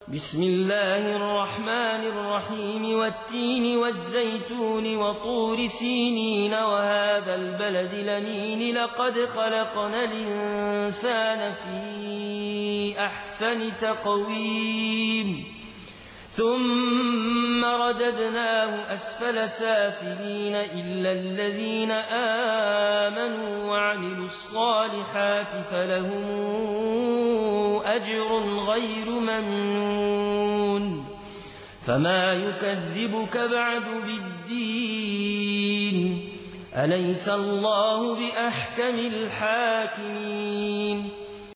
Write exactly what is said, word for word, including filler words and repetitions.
بسم الله الرحمن الرحيم والتين والزيتون وطور سينين وهذا البلد الأمين لقد خلقنا الإنسان في أحسن تقويم ثم رددناه أسفل سافلين إلا الذين آمنوا وعملوا الصالحات فلهم أجر غير ممنون فما يكذبك بعد بالدين أليس الله بأحكم الحاكمين